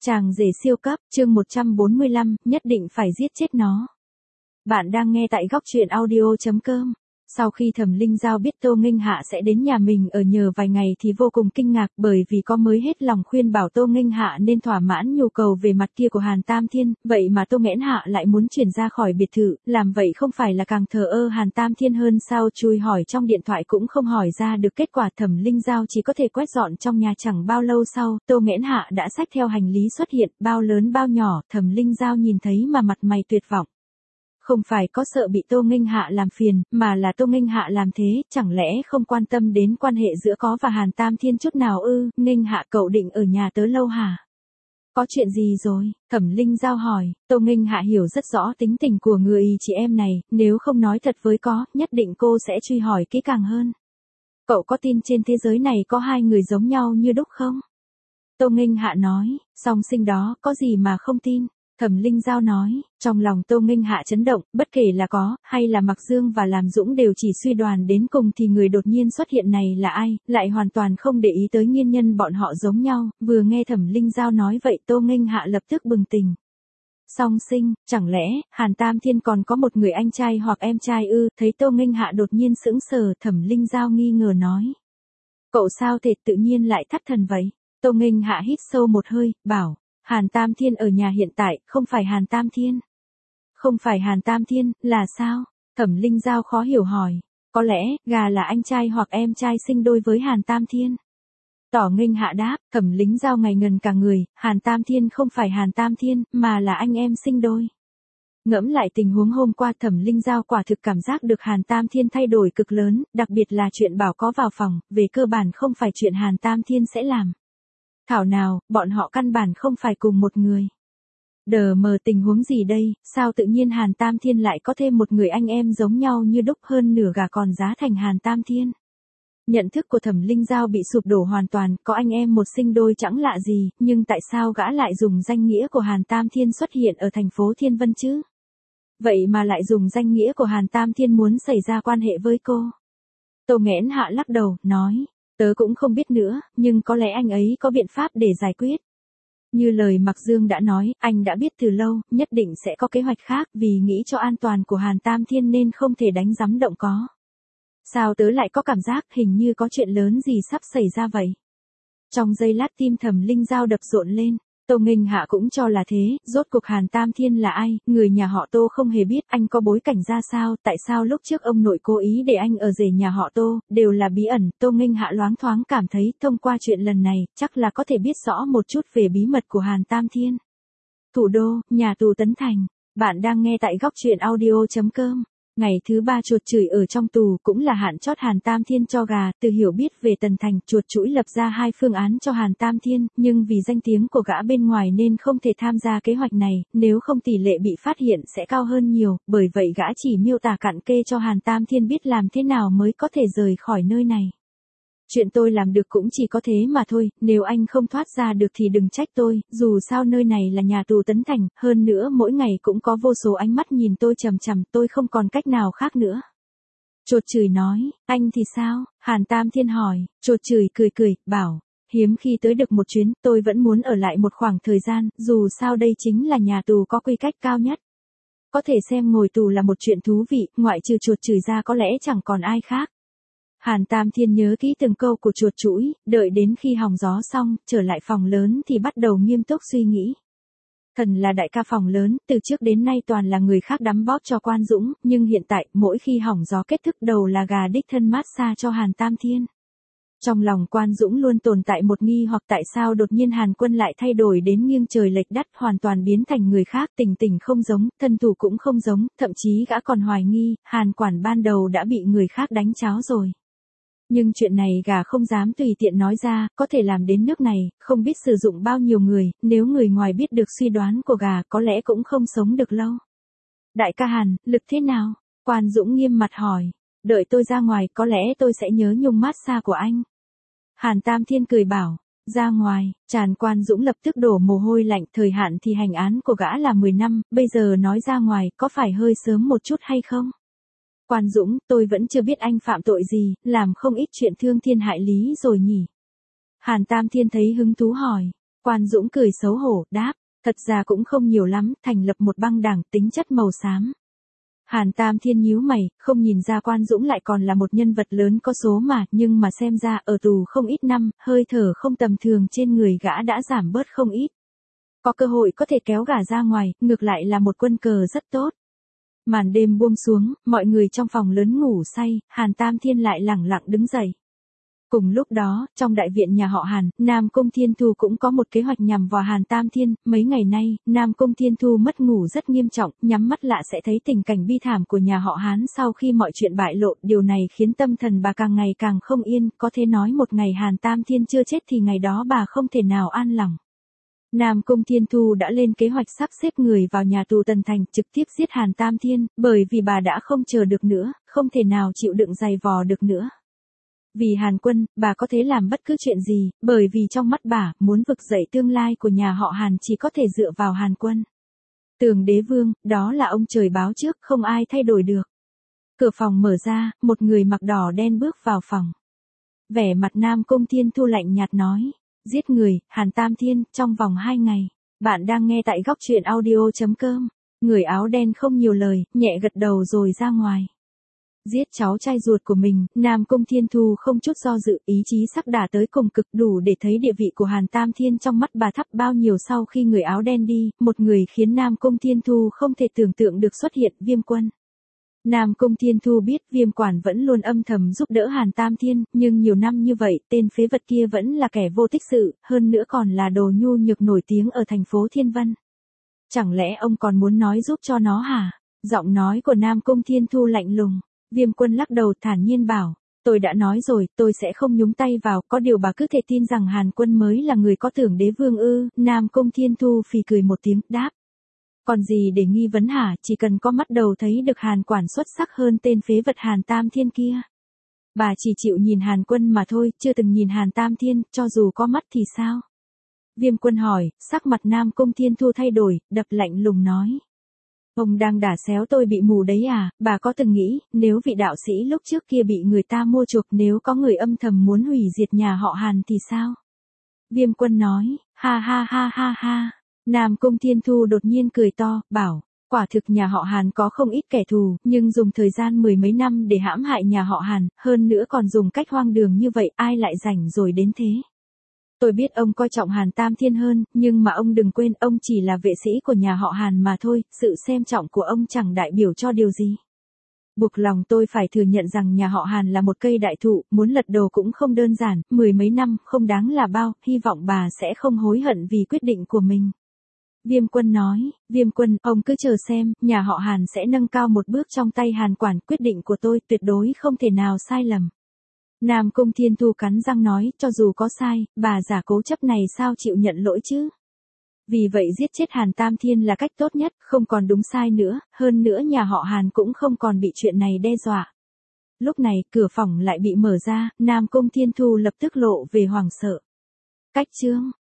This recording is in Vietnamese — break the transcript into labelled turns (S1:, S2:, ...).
S1: Chàng rể siêu cấp, chương 145, nhất định phải giết chết nó. Bạn đang nghe tại góc truyện audio.com. Sau khi Thẩm Linh Giao biết Tô Nghênh Hạ sẽ đến nhà mình ở nhờ vài ngày thì vô cùng kinh ngạc, bởi vì có mới hết lòng khuyên bảo Tô Nghênh Hạ nên thỏa mãn nhu cầu về mặt kia của Hàn Tam Thiên, vậy mà Tô Nghênh Hạ lại muốn chuyển ra khỏi biệt thự, làm vậy không phải là càng thờ ơ Hàn Tam Thiên hơn sao? Chui hỏi trong điện thoại cũng không hỏi ra được kết quả. Thẩm Linh Giao chỉ có thể quét dọn trong nhà. Chẳng bao lâu sau, Tô Nghênh Hạ đã xách theo hành lý xuất hiện, bao lớn bao nhỏ. Thẩm Linh Giao nhìn thấy mà mặt mày tuyệt vọng. Không phải có sợ bị Tô Nghênh Hạ làm phiền, mà là Tô Nghênh Hạ làm thế, chẳng lẽ không quan tâm đến quan hệ giữa có và Hàn Tam Thiên chút nào ư? Nghênh Hạ, cậu định ở nhà tớ lâu hả? Có chuyện gì rồi? Thẩm Linh Giao hỏi. Tô Nghênh Hạ hiểu rất rõ tính tình của người chị em này, nếu không nói thật với có, nhất định cô sẽ truy hỏi kỹ càng hơn. Cậu có tin trên thế giới này có hai người giống nhau như đúc không? Tô Nghênh Hạ nói. Song sinh đó, có gì mà không tin? Thẩm Linh Giao nói. Trong lòng Tô Nghênh Hạ chấn động, bất kể là có, hay là Mặc Dương và Làm Dũng đều chỉ suy đoán đến cùng thì người đột nhiên xuất hiện này là ai, lại hoàn toàn không để ý tới nguyên nhân bọn họ giống nhau. Vừa nghe Thẩm Linh Giao nói vậy, Tô Nghênh Hạ lập tức bừng tỉnh. Song sinh, chẳng lẽ Hàn Tam Thiên còn có một người anh trai hoặc em trai ư? Thấy Tô Nghênh Hạ đột nhiên sững sờ, Thẩm Linh Giao nghi ngờ nói. Cậu sao thể tự nhiên lại thất thần vậy? Tô Nghênh Hạ hít sâu một hơi, bảo. Hàn Tam Thiên ở nhà hiện tại, không phải Hàn Tam Thiên. Không phải Hàn Tam Thiên, là sao? Thẩm Linh Giao khó hiểu hỏi. Có lẽ, gà là anh trai hoặc em trai sinh đôi với Hàn Tam Thiên. Tỏ Nghênh Hạ đáp. Thẩm Linh Giao ngây ngần cả người. Hàn Tam Thiên không phải Hàn Tam Thiên, mà là anh em sinh đôi. Ngẫm lại tình huống hôm qua, Thẩm Linh Giao quả thực cảm giác được Hàn Tam Thiên thay đổi cực lớn, đặc biệt là chuyện bảo có vào phòng, về cơ bản không phải chuyện Hàn Tam Thiên sẽ làm. Thảo nào, bọn họ căn bản không phải cùng một người. Đờ mờ, tình huống gì đây, sao tự nhiên Hàn Tam Thiên lại có thêm một người anh em giống nhau như đúc, hơn nửa gà còn giá thành Hàn Tam Thiên. Nhận thức của Thẩm Linh Giao bị sụp đổ hoàn toàn, có anh em một sinh đôi chẳng lạ gì, nhưng tại sao gã lại dùng danh nghĩa của Hàn Tam Thiên xuất hiện ở thành phố Thiên Vân chứ? Vậy mà lại dùng danh nghĩa của Hàn Tam Thiên muốn xảy ra quan hệ với cô. Tô Nghênh Hạ lắc đầu, nói. Tớ cũng không biết nữa, nhưng có lẽ anh ấy có biện pháp để giải quyết. Như lời Mặc Dương đã nói, anh đã biết từ lâu, nhất định sẽ có kế hoạch khác, vì nghĩ cho an toàn của Hàn Tam Thiên nên không thể đánh rắm động có. Sao tớ lại có cảm giác hình như có chuyện lớn gì sắp xảy ra vậy? Trong giây lát tim Thẩm Linh Giao đập rộn lên. Tô Nghênh Hạ cũng cho là thế, rốt cuộc Hàn Tam Thiên là ai, người nhà họ Tô không hề biết, anh có bối cảnh ra sao, tại sao lúc trước ông nội cố ý để anh ở rể nhà họ Tô, đều là bí ẩn. Tô Nghênh Hạ loáng thoáng cảm thấy, thông qua chuyện lần này, chắc là có thể biết rõ một chút về bí mật của Hàn Tam Thiên. Thủ đô, nhà tù Tấn Thành, bạn đang nghe tại góc truyện audio.com. Ngày thứ 3 chuột chửi ở trong tù, cũng là hạn chót Hàn Tam Thiên cho gà. Từ hiểu biết về Tần Thành, chuột chũi lập ra 2 phương án cho Hàn Tam Thiên, nhưng vì danh tiếng của gã bên ngoài nên không thể tham gia kế hoạch này, nếu không tỷ lệ bị phát hiện sẽ cao hơn nhiều, bởi vậy gã chỉ miêu tả cặn kê cho Hàn Tam Thiên biết làm thế nào mới có thể rời khỏi nơi này. Chuyện tôi làm được cũng chỉ có thế mà thôi, nếu anh không thoát ra được thì đừng trách tôi, dù sao nơi này là nhà tù Tấn Thành, hơn nữa mỗi ngày cũng có vô số ánh mắt nhìn tôi chằm chằm, tôi không còn cách nào khác nữa. Chuột chửi nói. Anh thì sao? Hàn Tam Thiên hỏi. Chuột chửi cười, bảo. Hiếm khi tới được một chuyến, tôi vẫn muốn ở lại một khoảng thời gian, dù sao đây chính là nhà tù có quy cách cao nhất. Có thể xem ngồi tù là một chuyện thú vị, ngoại trừ chuột chửi ra có lẽ chẳng còn ai khác. Hàn Tam Thiên nhớ kỹ từng câu của chuột chũi, đợi đến khi hòng gió xong, trở lại phòng lớn thì bắt đầu nghiêm túc suy nghĩ. Thần là đại ca phòng lớn, từ trước đến nay toàn là người khác đắm bóp cho Quan Dũng, nhưng hiện tại, mỗi khi hỏng gió kết thúc đầu là gà đích thân massage cho Hàn Tam Thiên. Trong lòng Quan Dũng luôn tồn tại một nghi hoặc tại sao đột nhiên Hàn Quân lại thay đổi đến nghiêng trời lệch đất, hoàn toàn biến thành người khác, tình không giống, thân thủ cũng không giống, thậm chí gã còn hoài nghi, Hàn Quản ban đầu đã bị người khác đánh cháo rồi. Nhưng chuyện này gà không dám tùy tiện nói ra, có thể làm đến nước này, không biết sử dụng bao nhiêu người, nếu người ngoài biết được suy đoán của gà có lẽ cũng không sống được lâu. Đại ca Hàn, lực thế nào? Quan Dũng nghiêm mặt hỏi. Đợi tôi ra ngoài, có lẽ tôi sẽ nhớ nhung massage của anh. Hàn Tam Thiên cười bảo. Ra ngoài, tràn Quan Dũng lập tức đổ mồ hôi lạnh, thời hạn thì hành án của gã là 10 năm, bây giờ nói ra ngoài, có phải hơi sớm một chút hay không? Quan Dũng, tôi vẫn chưa biết anh phạm tội gì, làm không ít chuyện thương thiên hại lý rồi nhỉ? Hàn Tam Thiên thấy hứng thú hỏi. Quan Dũng cười xấu hổ, đáp, thật ra cũng không nhiều lắm, thành lập một băng đảng tính chất màu xám. Hàn Tam Thiên nhíu mày, không nhìn ra Quan Dũng lại còn là một nhân vật lớn có số mà, nhưng mà xem ra ở tù không ít năm, hơi thở không tầm thường trên người gã đã giảm bớt không ít. Có cơ hội có thể kéo gã ra ngoài, ngược lại là một quân cờ rất tốt. Màn đêm buông xuống, mọi người trong phòng lớn ngủ say, Hàn Tam Thiên lại lẳng lặng đứng dậy. Cùng lúc đó, trong đại viện nhà họ Hàn, Nam Cung Thiên Thu cũng có một kế hoạch nhằm vào Hàn Tam Thiên. Mấy ngày nay, Nam Cung Thiên Thu mất ngủ rất nghiêm trọng, nhắm mắt lạ sẽ thấy tình cảnh bi thảm của nhà họ Hán sau khi mọi chuyện bại lộ. Điều này khiến tâm thần bà càng ngày càng không yên, có thể nói một ngày Hàn Tam Thiên chưa chết thì ngày đó bà không thể nào an lòng. Nam Cung Thiên Thu đã lên kế hoạch sắp xếp người vào nhà tù Tần Thành trực tiếp giết Hàn Tam Thiên, bởi vì bà đã không chờ được nữa, không thể nào chịu đựng dày vò được nữa. Vì Hàn Quân, bà có thể làm bất cứ chuyện gì, bởi vì trong mắt bà, muốn vực dậy tương lai của nhà họ Hàn chỉ có thể dựa vào Hàn Quân. Tường Đế Vương, đó là ông trời báo trước, không ai thay đổi được. Cửa phòng mở ra, một người mặc đỏ đen bước vào phòng. Vẻ mặt Nam Cung Thiên Thu lạnh nhạt nói, giết người, Hàn Tam Thiên, trong vòng 2 ngày. Bạn đang nghe tại góc truyện audio.com. Người áo đen không nhiều lời, nhẹ gật đầu rồi ra ngoài. Giết cháu trai ruột của mình, Nam Cung Thiên Thu không chút do dự, ý chí sắp đả tới cùng cực đủ để thấy địa vị của Hàn Tam Thiên trong mắt bà thấp bao nhiêu. Sau khi người áo đen đi, một người khiến Nam Cung Thiên Thu không thể tưởng tượng được xuất hiện, Viêm Quân. Nam Cung Thiên Thu biết Viêm Quản vẫn luôn âm thầm giúp đỡ Hàn Tam Thiên, nhưng nhiều năm như vậy, tên phế vật kia vẫn là kẻ vô tích sự, hơn nữa còn là đồ nhu nhược nổi tiếng ở thành phố Thiên Vân. Chẳng lẽ ông còn muốn nói giúp cho nó hả? Giọng nói của Nam Cung Thiên Thu lạnh lùng. Viêm Quân lắc đầu thản nhiên bảo, tôi đã nói rồi, tôi sẽ không nhúng tay vào, có điều bà cứ thể tin rằng Hàn Quân mới là người có Tưởng Đế Vương ư? Nam Cung Thiên Thu phì cười một tiếng, đáp. Còn gì để nghi vấn hả, chỉ cần có mắt đầu thấy được Hàn Quản xuất sắc hơn tên phế vật Hàn Tam Thiên kia. Bà chỉ chịu nhìn Hàn Quân mà thôi, chưa từng nhìn Hàn Tam Thiên, cho dù có mắt thì sao? Viêm Quân hỏi, sắc mặt Nam Cung Thiên Thu thay đổi, đập lạnh lùng nói. Ông đang đả xéo tôi bị mù đấy à? Bà có từng nghĩ, nếu vị đạo sĩ lúc trước kia bị người ta mua chuộc, nếu có người âm thầm muốn hủy diệt nhà họ Hàn thì sao? Viêm Quân nói, ha ha ha ha ha. Nam Cung Thiên Thu đột nhiên cười to, bảo, quả thực nhà họ Hàn có không ít kẻ thù, nhưng dùng thời gian 10 mấy năm để hãm hại nhà họ Hàn, hơn nữa còn dùng cách hoang đường như vậy, ai lại rảnh rồi đến thế? Tôi biết ông coi trọng Hàn Tam Thiên hơn, nhưng mà ông đừng quên ông chỉ là vệ sĩ của nhà họ Hàn mà thôi, sự xem trọng của ông chẳng đại biểu cho điều gì. Buộc lòng tôi phải thừa nhận rằng nhà họ Hàn là một cây đại thụ, muốn lật đổ cũng không đơn giản, 10 mấy năm không đáng là bao, hy vọng bà sẽ không hối hận vì quyết định của mình. Viêm Quân nói, Viêm Quân, ông cứ chờ xem, nhà họ Hàn sẽ nâng cao một bước trong tay Hàn Quản, quyết định của tôi tuyệt đối không thể nào sai lầm. Nam Cung Thiên Thu cắn răng nói, cho dù có sai, bà giả cố chấp này sao chịu nhận lỗi chứ? Vì vậy giết chết Hàn Tam Thiên là cách tốt nhất, không còn đúng sai nữa, hơn nữa nhà họ Hàn cũng không còn bị chuyện này đe dọa. Lúc này, cửa phòng lại bị mở ra, Nam Cung Thiên Thu lập tức lộ về hoảng sợ. Cách chương